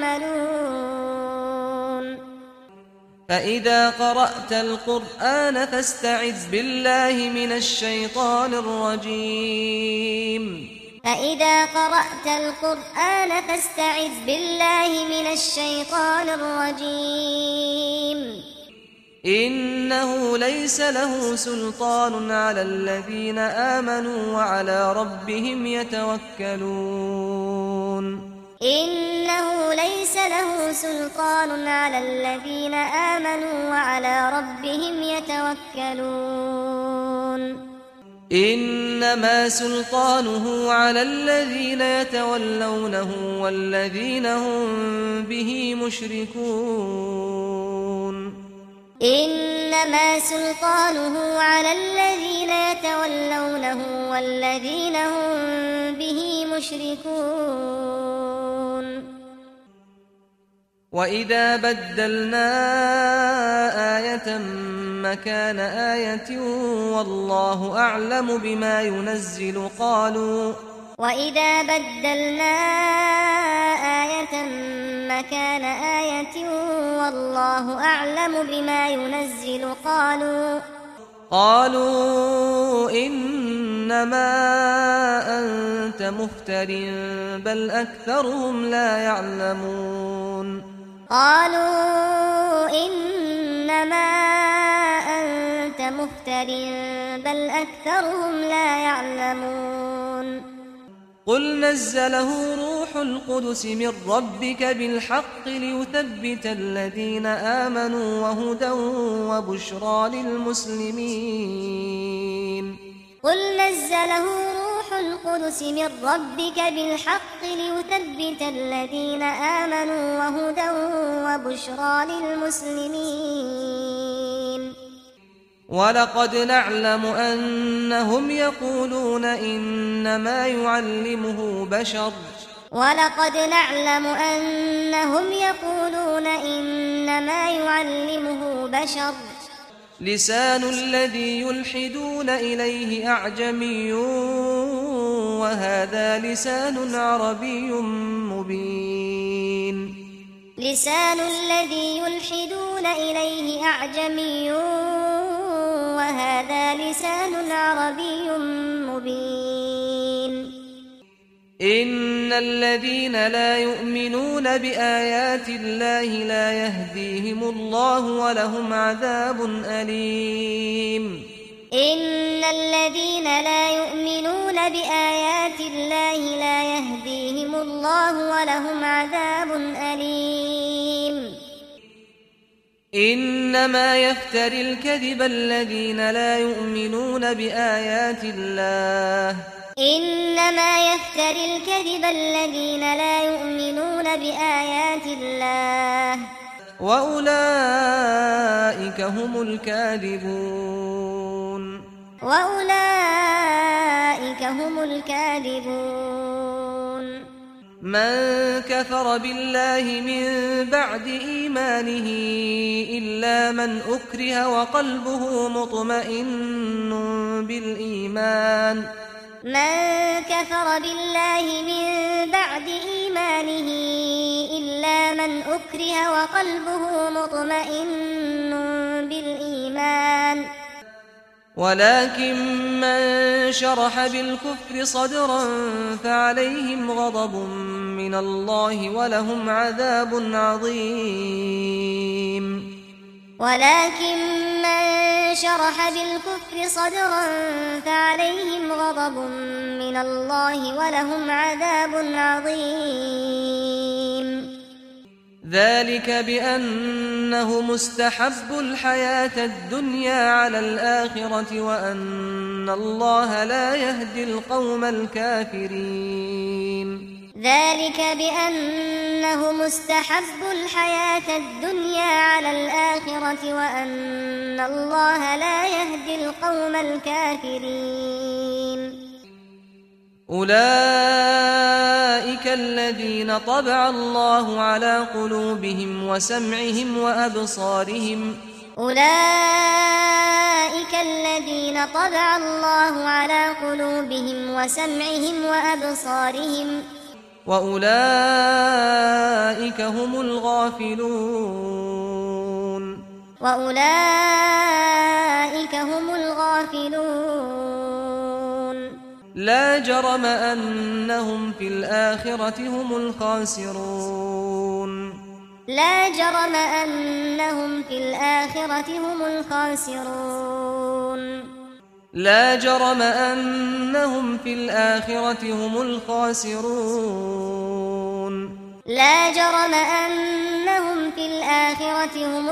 يعملون فإذا قرأت القرآن فاستعذ بالله من الشيطان الرجيم فإذا قرأت القرآن فاستعذ بالله من الشيطان الرجيم إنه ليس له سلطان على الذين آمنوا وعلى ربهم يتوكلون إنه ليس له سلطان على الذين آمنوا وعلى ربهم يتوكلون إنما سلطانه على الذين يتولونه والذين هم به مشركون إنما سلطانه على الذين يتولونه والذين هم به مشركون وإذا بدلنا آية مكان آية والله أعلم بما ينزل قالوا وإذا بدلنا آية مكان آية والله أعلم بما ينزل قالوا قالوا إنما أنت مفتر بل أكثرهم لا يعلمون قالوا إنما أنت مفتر بل أكثرهم لا يعلمون قل نزله روح القدس من ربك بالحق ليثبت الذين آمنوا وهدى وبشرى للمسلمين قل نزله روح القدس من ربك بالحق ليثبت الذين آمنوا وهدى وبشرى للمسلمين ولقد نعلم أنهم يقولون إنما يعلمه بشر ولقد نعلم أنهم يقولون إنما إنما يعلمه بشر لسان الذي يلحدون إليه أعجمي وهذا لسان عربي مبين لسان الذي يلحدون إليه أعجمي وهذا لسان عربي مبين إن الذين لا يؤمنون بآيات الله لا يهديهم الله ولهم عذاب أليم إن الذين لا يؤمنون بآيات الله لا يهديهم الله ولهم عذاب أليم إنما يفتري الكذب الذين لا يؤمنون بآيات الله إنما يفتري الكذب الذين لا يؤمنون بآيات الله وأولئك هم الكاذبون وأولئك هم الكاذبون من كفر بالله من بعد إيمانه إلا من أكره وقلبه مطمئن بالإيمان من كفر بالله من بعد إيمانه إلا من أكره وقلبه مطمئن بالإيمان ولكن من شرح بالكفر صدرا فعليهم غضب من الله ولهم عذاب عظيم ولكن من شرح بالكفر صدرا فعليهم غضب من الله ولهم عذاب عظيم ذلك بأنه مستحب الحياة الدنيا على الآخرة وأن الله لا يهدي القوم الكافرين ذلك بأنه مستحب الحياة الدنيا على الآخرة وأن الله لا يهدي القوم الكافرين أولئك الذين طبع الله على قلوبهم وسمعهم وأبصارهم أولئك الذين طبع الله على قلوبهم وسمعهم وأبصارهم وأولئك هم الغافلون وأولئك هم الغافلون لا جرم أنهم في الآخرة هم الخاسرون لا جرم أنهم في الآخرة هم الخاسرون لا جرم أنهم في الآخرة هم الخاسرون لا جرم أنهم في الآخرة هم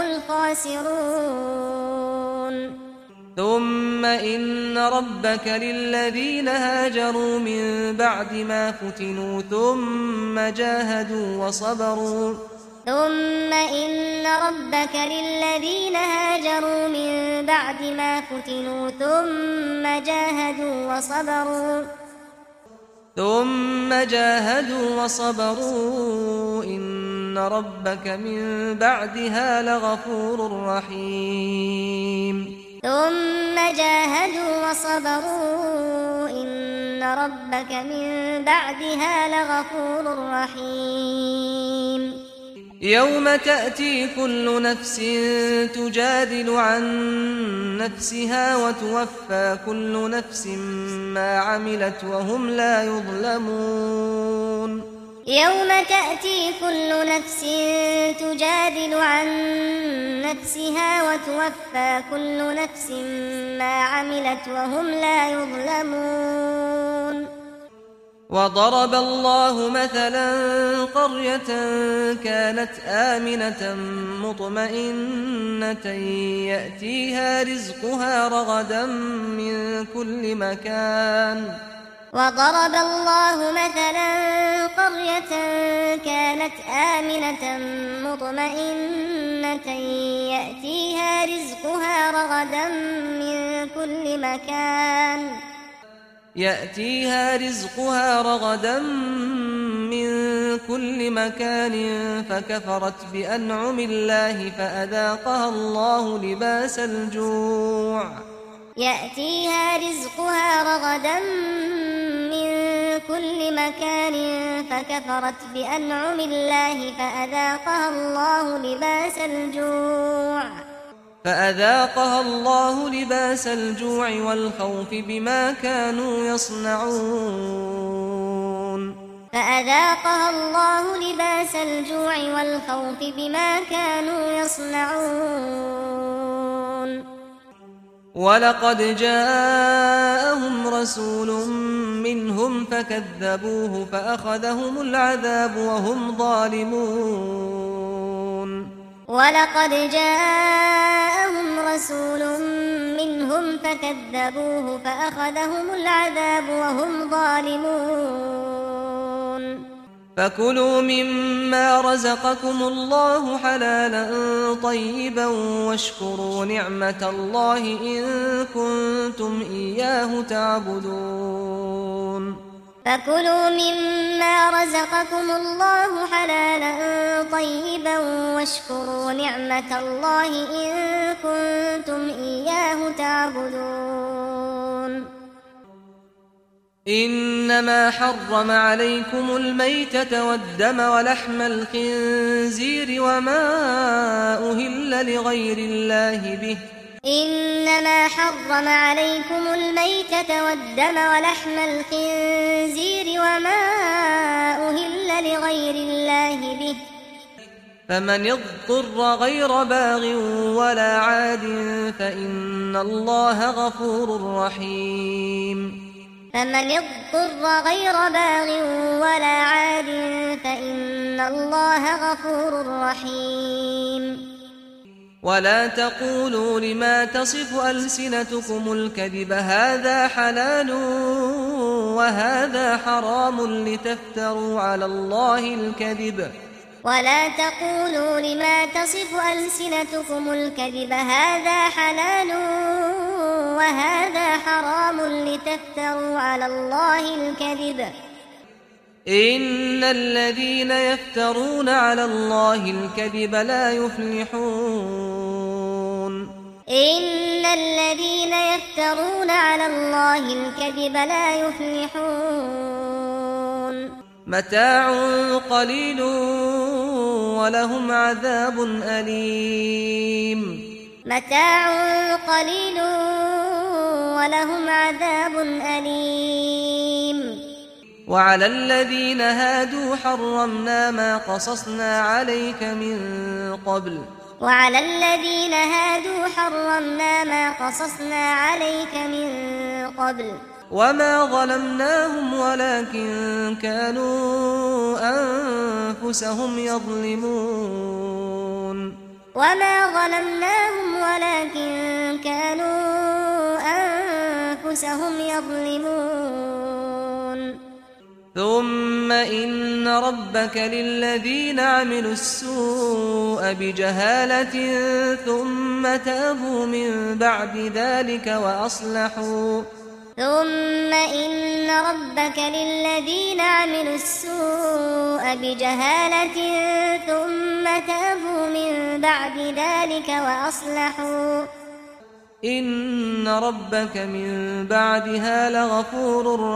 الخاسرون ثم إن ربك للذين هاجروا من بعد ما فتنوا ثم جاهدوا وصبروا ثم إن ربك للذين هاجروا من بعد ما فتنوا ثم جاهدوا وصبروا ثم جاهدوا وصبروا إن ربك من بعدها لغفور رحيم ثم جاهدوا وصبروا إن ربك من بعدها لغفور رحيم يوم تأتي كل نفس تجادل عن نفسها وتوفى كل نفس ما عملت وهم لا يظلمون يوم تأتي كل نفس تجادل عن نفسها وتوفى كل نفس ما عملت وهم لا يظلمون وضرب الله مثلا قرية كانت آمنة مطمئنة يأتيها رزقها رغدا من كل مكان وضرب الله مثلا قرية كانت آمنة مطمئنة يأتيها رزقها رغدا من كل مكان يأتيها رزقها رغدا من كل مكان فكفرت بأنعم الله فأذاقها الله لباس الجوع يأتيها رزقها رغدا من كل مكان فكفرت بأنعم الله فأذاقها الله لباس الجوع فأذاقها الله لباس الجوع والخوف بما كانوا يصنعون فأذاقها الله لباس الجوع والخوف بما كانوا يصنعون ولقد جاءهم رسول منهم فكذبوه فأخذهم العذاب وهم ظالمون ولقد جاءهم رسول منهم فكذبوه فأخذهم العذاب وهم ظالمون فكلوا مما رزقكم الله حلالا طيبا واشكروا نعمة الله إن كنتم إياه تعبدون فكلوا مما رزقكم الله حلالا طيبا واشكروا نعمة الله إن كنتم إياه تعبدون إنما حرم عليكم الميتة والدم ولحم الخنزير وما أهل لغير الله به إنما حرم عليكم الميتة والدم ولحم الخنزير وما أهل لغير الله به فمن اضطر غير باغ ولا عاد فإن الله غفور رحيم فمن اضطر غير باغ ولا عاد فإن الله غفور رحيم ولا تقولوا لما تصف ألسنتكم الكذب هذا حلال وهذا حرام لتفتروا على الله الكذب ولا تقولوا لما تصف ألسنتكم الكذب هذا حلال وهذا حرام لتفتروا على الله الكذب إن الذين يفترون على الله الكذب لا يفلحون إن الذين يفترون على الله الكذب لا يفلحون متاع قليل ولهم عذاب أليم متاع قليل ولهم عذاب أليم وعلى الذين هادوا حرمنا ما قصصنا عليك من قبل وعلى الذين هادوا حرمنا ما قصصنا عليك من قبل وما ظلمناهم ولكن كانوا أنفسهم يظلمون وما ظلمناهم ولكن كانوا أنفسهم يظلمون ثم إن ربك للذين عملوا السوء بجهالة ثم تابوا من بعد ذلك وأصلحوا ثم إن ربك للذين عملوا السوء بجهالة ثم تابوا من بعد ذلك وأصلحوا إن ربك من بعدها لغفور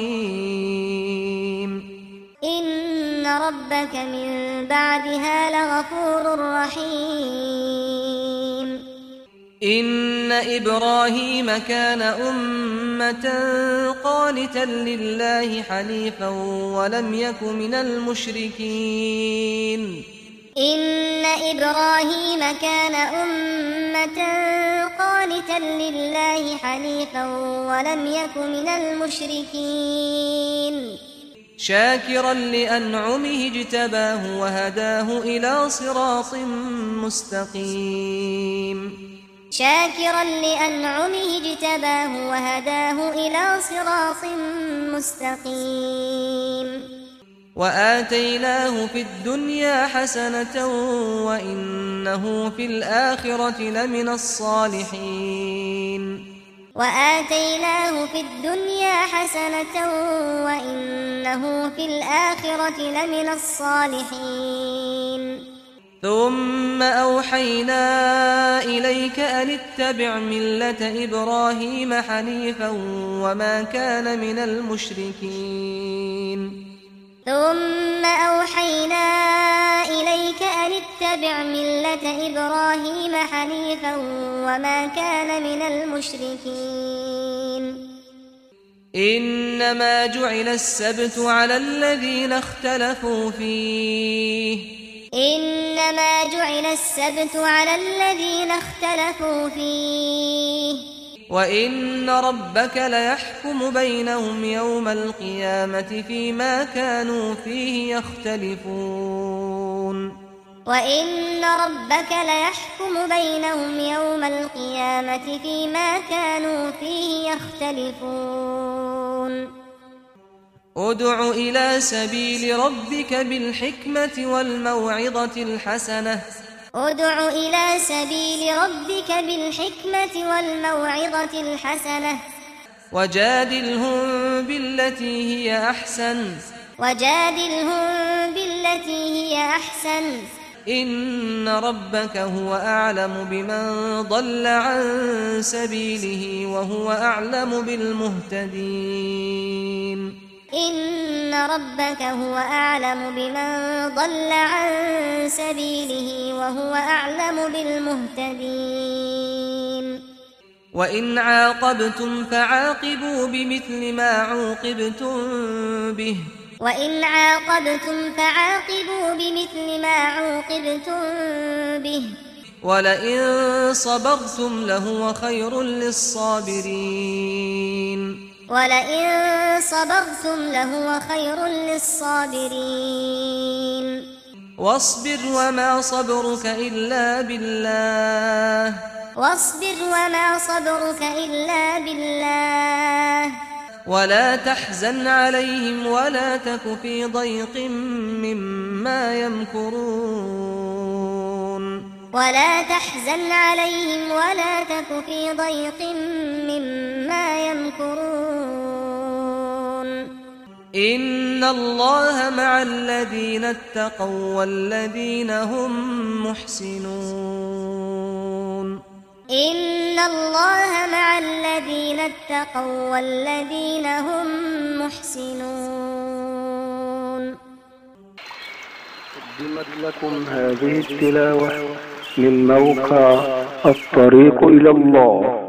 رحيم إن ربك من بعدها لغفور رحيم إن إبراهيم كان أمة قانتا لله حنيفا ولم يك من المشركين إن إبراهيم كان أمة قانتا لله حنيفا ولم يك من المشركين شاكرا لأنعمه اجتباه وهداه إلى صراط مستقيم شاكرا لأنعمه اجتباه وهداه إلى صراط مستقيم وآتيناه في الدنيا حسنة وإنه في الآخرة لمن الصالحين وآتيناه في الدنيا حسنة وإنه في الآخرة لمن الصالحين ثم أوحينا إليك أن اتبع ملة إبراهيم حنيفا وما كان من المشركين ثم أوحينا إليك أن اتبع ملة إبراهيم حنيفا وما كان من المشركين إنما جعل السبت على الذين اختلفوا فيه إنما جعل السبت على الذين اختلفوا فيه وإن ربك ليحكم بينهم يوم القيامة فيما كانوا فيه يختلفون وإن ربك ليحكم بينهم يوم القيامة فيما كانوا فيه يختلفون ادع إلى سبيل ربك بالحكمة والموعظة الحسنة ادع إلى سبيل ربك بالحكمة والموعظة الحسنة وجادلهم بالتي هي أحسن وجادلهم بالتي هي أحسن إن ربك هو أعلم بمن ضل عن سبيله وهو أعلم بالمهتدين إن ربك هو أعلم بمن ضل عن سبيله وهو أعلم بالمهتدين وإن عاقبتم فعاقبوا بمثل ما عوقبتم به وإن عاقبتم فعاقبوا بمثل ما عوقبتم به ولئن صبرتم لهو خير للصابرين ولئن صبرتم لهو خير للصابرين واصبر وما صبرك إلا بالله واصبر وما صبرك إلا بالله ولا تحزن عليهم ولا تك في ضيق مما يمكرون ولا تحزن عليهم ولا تك في ضيق مما يمكرون إن الله مع الذين اتقوا والذين هم محسنون إن الله مع الذين اتقوا والذين هم محسنون. قدمت لكم هذه التلاوة من موقع الطريق إلى الله.